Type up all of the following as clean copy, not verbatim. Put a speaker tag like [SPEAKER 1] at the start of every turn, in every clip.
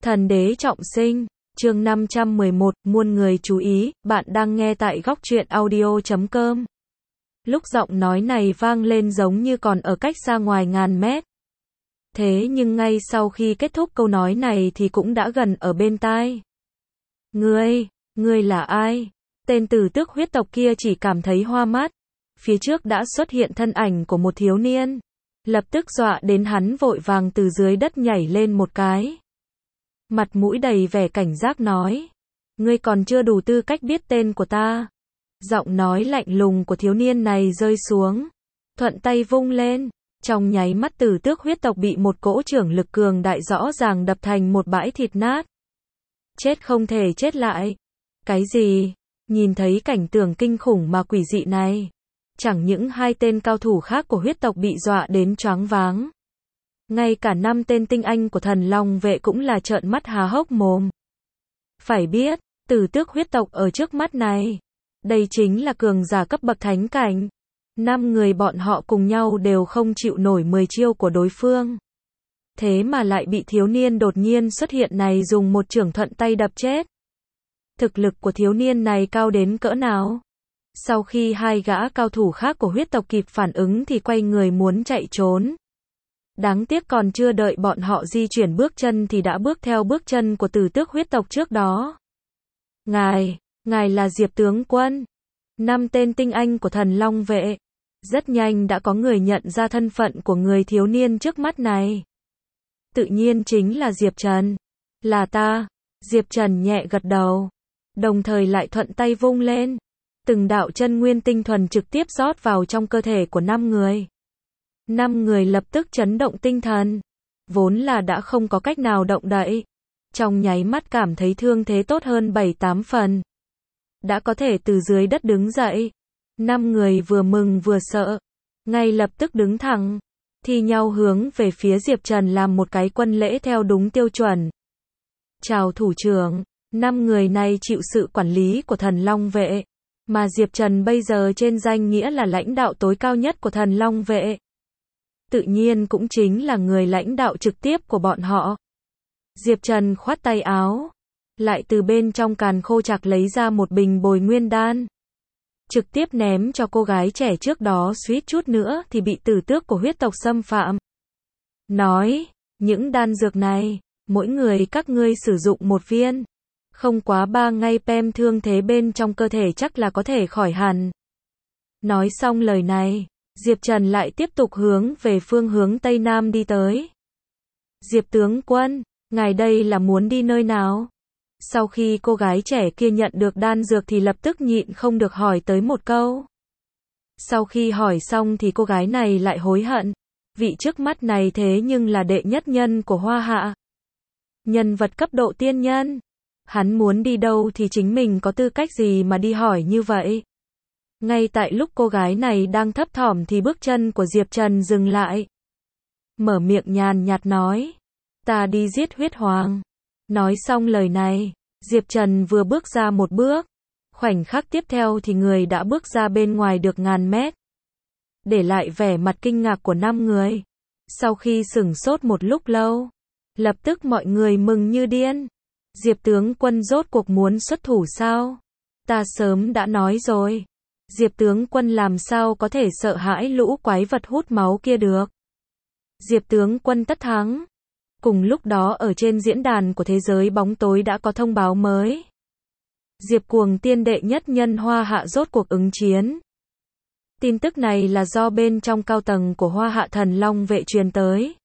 [SPEAKER 1] Thần đế trọng sinh, chương 511, muôn người chú ý, bạn đang nghe tại góc truyện audio.com. Lúc giọng nói này vang lên giống như còn ở cách xa ngoài ngàn mét. Thế nhưng ngay sau khi kết thúc câu nói này thì cũng đã gần ở bên tai. Ngươi là ai? Tên tử tước huyết tộc kia chỉ cảm thấy hoa mắt. Phía trước đã xuất hiện thân ảnh của một thiếu niên. Lập tức dọa đến hắn vội vàng từ dưới đất nhảy lên một cái. Mặt mũi đầy vẻ cảnh giác nói. Ngươi còn chưa đủ tư cách biết tên của ta. Giọng nói lạnh lùng của thiếu niên này rơi xuống. Thuận tay vung lên. Trong nháy mắt tử tước huyết tộc bị một cỗ trưởng lực cường đại rõ ràng đập thành một bãi thịt nát. Chết không thể chết lại. Cái gì? Nhìn thấy cảnh tượng kinh khủng mà quỷ dị này. Chẳng những hai tên cao thủ khác của huyết tộc bị dọa đến choáng váng. Ngay cả 5 tên tinh anh của thần long vệ cũng là trợn mắt há hốc mồm. Phải biết, tử tước huyết tộc ở trước mắt này. Đây chính là cường giả cấp bậc thánh cảnh. 5 người bọn họ cùng nhau đều không chịu nổi 10 chiêu của đối phương. Thế mà lại bị thiếu niên đột nhiên xuất hiện này dùng một chưởng thuận tay đập chết. Thực lực của thiếu niên này cao đến cỡ nào? Sau khi hai gã cao thủ khác của huyết tộc kịp phản ứng thì quay người muốn chạy trốn. Đáng tiếc còn chưa đợi bọn họ di chuyển bước chân thì đã bước theo bước chân của tử tước huyết tộc trước đó. Ngài là Diệp tướng quân. 5 tên tinh anh của thần long vệ. Rất nhanh đã có người nhận ra thân phận của người thiếu niên trước mắt này. Tự nhiên chính là Diệp Trần. Là ta. Diệp Trần nhẹ gật đầu. Đồng thời lại thuận tay vung lên. Từng đạo chân nguyên tinh thuần trực tiếp rót vào trong cơ thể của 5 người. 5 người lập tức chấn động tinh thần. Vốn là đã không có cách nào động đậy. Trong nháy mắt cảm thấy thương thế tốt hơn 7-8 phần. Đã có thể từ dưới đất đứng dậy. 5 người vừa mừng vừa sợ. Ngay lập tức đứng thẳng. Thi nhau hướng về phía Diệp Trần làm một cái quân lễ theo đúng tiêu chuẩn. Chào thủ trưởng. 5 người này chịu sự quản lý của thần long vệ. Mà Diệp Trần bây giờ trên danh nghĩa là lãnh đạo tối cao nhất của thần long vệ. Tự nhiên cũng chính là người lãnh đạo trực tiếp của bọn họ. Diệp Trần khoát tay áo. Lại từ bên trong càn khô trạc lấy ra một bình bồi nguyên đan. Trực tiếp ném cho cô gái trẻ trước đó suýt chút nữa thì bị tử tước của huyết tộc xâm phạm. Nói, những đan dược này, mỗi người các ngươi sử dụng một viên. Không quá 3 ngày pem thương thế bên trong cơ thể chắc là có thể khỏi hẳn. Nói xong lời này, Diệp Trần lại tiếp tục hướng về phương hướng Tây Nam đi tới. Diệp tướng quân, ngài đây là muốn đi nơi nào? Sau khi cô gái trẻ kia nhận được đan dược thì lập tức nhịn không được hỏi tới một câu. Sau khi hỏi xong thì cô gái này lại hối hận. Vị trước mắt này thế nhưng là đệ nhất nhân của Hoa Hạ. Nhân vật cấp độ tiên nhân. Hắn muốn đi đâu thì chính mình có tư cách gì mà đi hỏi như vậy. Ngay tại lúc cô gái này đang thấp thỏm thì bước chân của Diệp Trần dừng lại. Mở miệng nhàn nhạt nói. Ta đi giết huyết hoàng. Nói xong lời này, Diệp Trần vừa bước ra một bước. Khoảnh khắc tiếp theo thì người đã bước ra bên ngoài được ngàn mét. Để lại vẻ mặt kinh ngạc của 5 người. Sau khi sửng sốt một lúc lâu, lập tức mọi người mừng như điên. Diệp tướng quân rốt cuộc muốn xuất thủ sao? Ta sớm đã nói rồi. Diệp tướng quân làm sao có thể sợ hãi lũ quái vật hút máu kia được. Diệp tướng quân tất thắng. Cùng lúc đó ở trên diễn đàn của thế giới bóng tối đã có thông báo mới. Diệp Cuồng Tiên đệ nhất nhân Hoa Hạ rốt cuộc ứng chiến. Tin tức này là do bên trong cao tầng của Hoa Hạ thần long vệ truyền tới.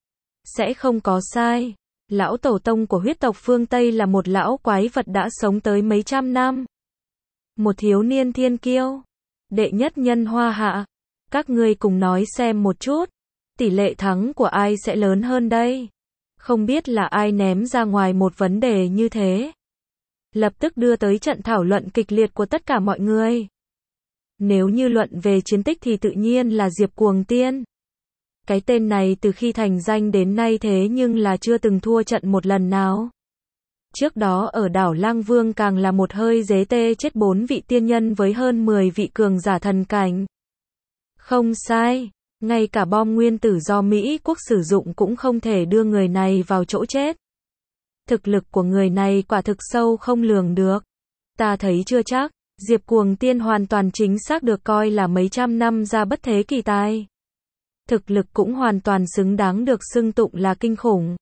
[SPEAKER 1] Sẽ không có sai. Lão tổ tông của huyết tộc phương Tây là một lão quái vật đã sống tới mấy trăm năm. Một thiếu niên thiên kiêu. Đệ nhất nhân Hoa Hạ. Các ngươi cùng nói xem một chút. Tỷ lệ thắng của ai sẽ lớn hơn đây? Không biết là ai ném ra ngoài một vấn đề như thế. Lập tức đưa tới trận thảo luận kịch liệt của tất cả mọi người. Nếu như luận về chiến tích thì tự nhiên là Diệp Cuồng Tiên. Cái tên này từ khi thành danh đến nay thế nhưng là chưa từng thua trận một lần nào. Trước đó ở đảo Lang Vương càng là một hơi dế tê chết 4 vị tiên nhân với hơn 10 vị cường giả thần cảnh. Không sai. Ngay cả bom nguyên tử do Mỹ quốc sử dụng cũng không thể đưa người này vào chỗ chết. Thực lực của người này quả thực sâu không lường được. Ta thấy chưa chắc, Diệp Cuồng Tiên hoàn toàn chính xác được coi là mấy trăm năm ra bất thế kỳ tài. Thực lực cũng hoàn toàn xứng đáng được xưng tụng là kinh khủng.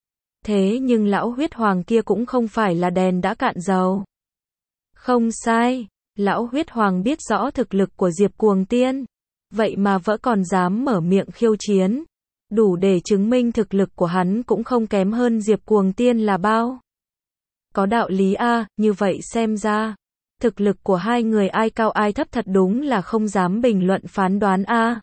[SPEAKER 1] Thế nhưng lão huyết hoàng kia cũng không phải là đèn đã cạn dầu. Không sai, lão huyết hoàng biết rõ thực lực của Diệp Cuồng Tiên. Vậy mà vẫn còn dám mở miệng khiêu chiến. Đủ để chứng minh thực lực của hắn cũng không kém hơn Diệp Cuồng Tiên là bao. Có đạo lý a, như vậy xem ra, thực lực của hai người ai cao ai thấp thật đúng là không dám bình luận phán đoán a.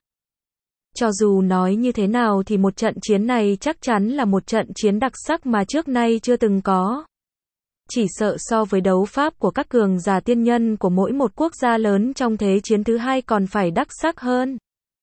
[SPEAKER 1] Cho dù nói như thế nào thì một trận chiến này chắc chắn là một trận chiến đặc sắc mà trước nay chưa từng có. Chỉ sợ so với đấu pháp của các cường giả tiên nhân của mỗi một quốc gia lớn trong thế chiến thứ hai còn phải đắc sắc hơn.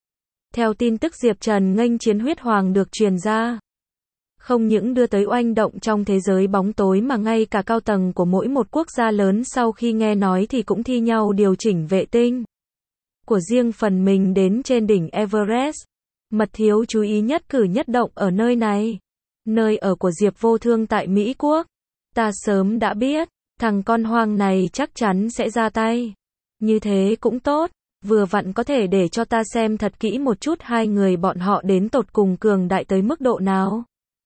[SPEAKER 1] Theo tin tức Diệp Trần nghênh chiến huyết hoàng được truyền ra, không những đưa tới oanh động trong thế giới bóng tối mà ngay cả cao tầng của mỗi một quốc gia lớn sau khi nghe nói thì cũng thi nhau điều chỉnh vệ tinh của riêng phần mình đến trên đỉnh Everest. Mật thiếu chú ý nhất cử nhất động ở nơi này. Nơi ở của Diệp Vô Thương tại Mỹ Quốc. Ta sớm đã biết, thằng con hoang này chắc chắn sẽ ra tay. Như thế cũng tốt, vừa vặn có thể để cho ta xem thật kỹ một chút hai người bọn họ đến tột cùng cường đại tới mức độ nào.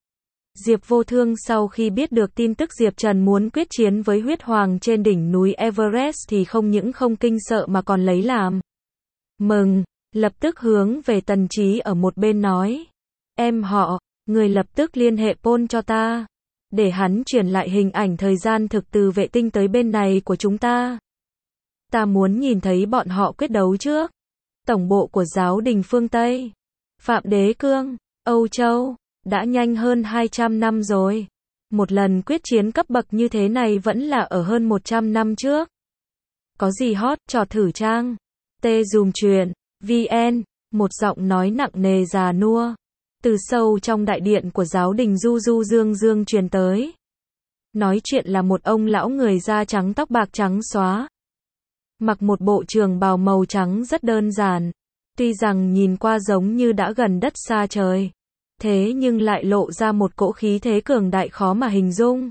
[SPEAKER 1] Diệp Vô Thương sau khi biết được tin tức Diệp Trần muốn quyết chiến với huyết hoàng trên đỉnh núi Everest thì không những không kinh sợ mà còn lấy làm mừng, lập tức hướng về Tần Trí ở một bên nói. Em họ, người lập tức liên hệ Paul cho ta, để hắn chuyển lại hình ảnh thời gian thực từ vệ tinh tới bên này của chúng ta. Ta muốn nhìn thấy bọn họ quyết đấu trước. Tổng bộ của giáo đình phương Tây, Phạm Đế Cương, Âu Châu, đã nhanh hơn 200 năm rồi. Một lần quyết chiến cấp bậc như thế này vẫn là ở hơn 100 năm trước. Có gì hot, trò thử trang. Tê dùm truyền, VN, một giọng nói nặng nề già nua, từ sâu trong đại điện của giáo đình Du Du Dương Dương truyền tới. Nói chuyện là một ông lão người da trắng tóc bạc trắng xóa. Mặc một bộ trường bào màu trắng rất đơn giản. Tuy rằng nhìn qua giống như đã gần đất xa trời. Thế nhưng lại lộ ra một cỗ khí thế cường đại khó mà hình dung.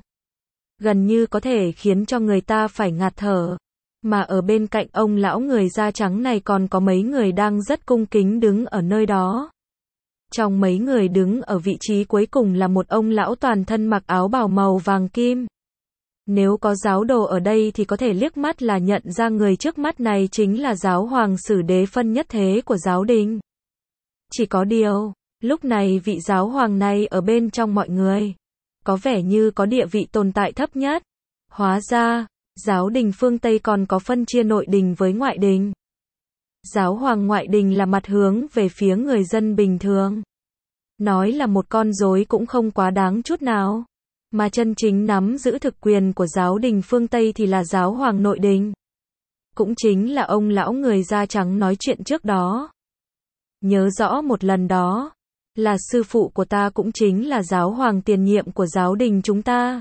[SPEAKER 1] Gần như có thể khiến cho người ta phải ngạt thở. Mà ở bên cạnh ông lão người da trắng này còn có mấy người đang rất cung kính đứng ở nơi đó. Trong mấy người đứng ở vị trí cuối cùng là một ông lão toàn thân mặc áo bào màu vàng kim. Nếu có giáo đồ ở đây thì có thể liếc mắt là nhận ra người trước mắt này chính là giáo hoàng Sử Đế Phân nhất thế của giáo đình. Chỉ có điều, lúc này vị giáo hoàng này ở bên trong mọi người, có vẻ như có địa vị tồn tại thấp nhất. Hóa ra, giáo đình phương Tây còn có phân chia nội đình với ngoại đình. Giáo hoàng ngoại đình là mặt hướng về phía người dân bình thường. Nói là một con rối cũng không quá đáng chút nào. Mà chân chính nắm giữ thực quyền của giáo đình phương Tây thì là giáo hoàng nội đình. Cũng chính là ông lão người da trắng nói chuyện trước đó. Nhớ rõ một lần đó, là sư phụ của ta cũng chính là giáo hoàng tiền nhiệm của giáo đình chúng ta.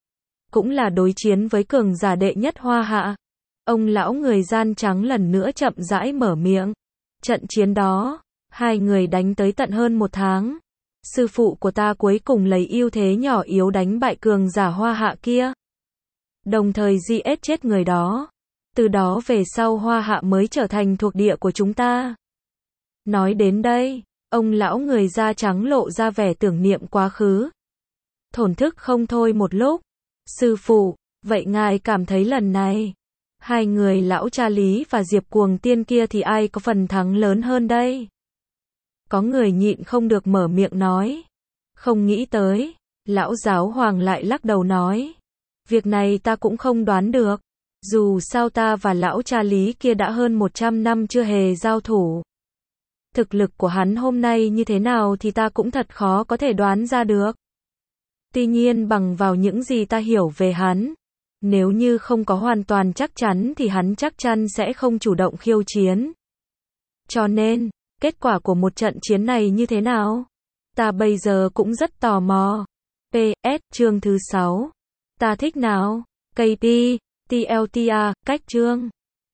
[SPEAKER 1] Cũng là đối chiến với cường giả đệ nhất Hoa Hạ. Ông lão người da trắng lần nữa chậm rãi mở miệng. Trận chiến đó, hai người đánh tới tận hơn 1 tháng. Sư phụ của ta cuối cùng lấy ưu thế nhỏ yếu đánh bại cường giả Hoa Hạ kia. Đồng thời giết chết người đó. Từ đó về sau Hoa Hạ mới trở thành thuộc địa của chúng ta. Nói đến đây, ông lão người da trắng lộ ra vẻ tưởng niệm quá khứ. Thổn thức không thôi một lúc. Sư phụ, vậy ngài cảm thấy lần này, hai người lão cha Lý và Diệp Cuồng Tiên kia thì ai có phần thắng lớn hơn đây? Có người nhịn không được mở miệng nói. Không nghĩ tới, lão giáo hoàng lại lắc đầu nói. Việc này ta cũng không đoán được. Dù sao ta và lão cha Lý kia đã hơn 100 năm chưa hề giao thủ. Thực lực của hắn hôm nay như thế nào thì ta cũng thật khó có thể đoán ra được. Tuy nhiên bằng vào những gì ta hiểu về hắn, nếu như không có hoàn toàn chắc chắn thì hắn chắc chắn sẽ không chủ động khiêu chiến. Cho nên, kết quả của một trận chiến này như thế nào? Ta bây giờ cũng rất tò mò. PS, chương thứ 6. Ta thích nào? KP, TLTA, cách chương.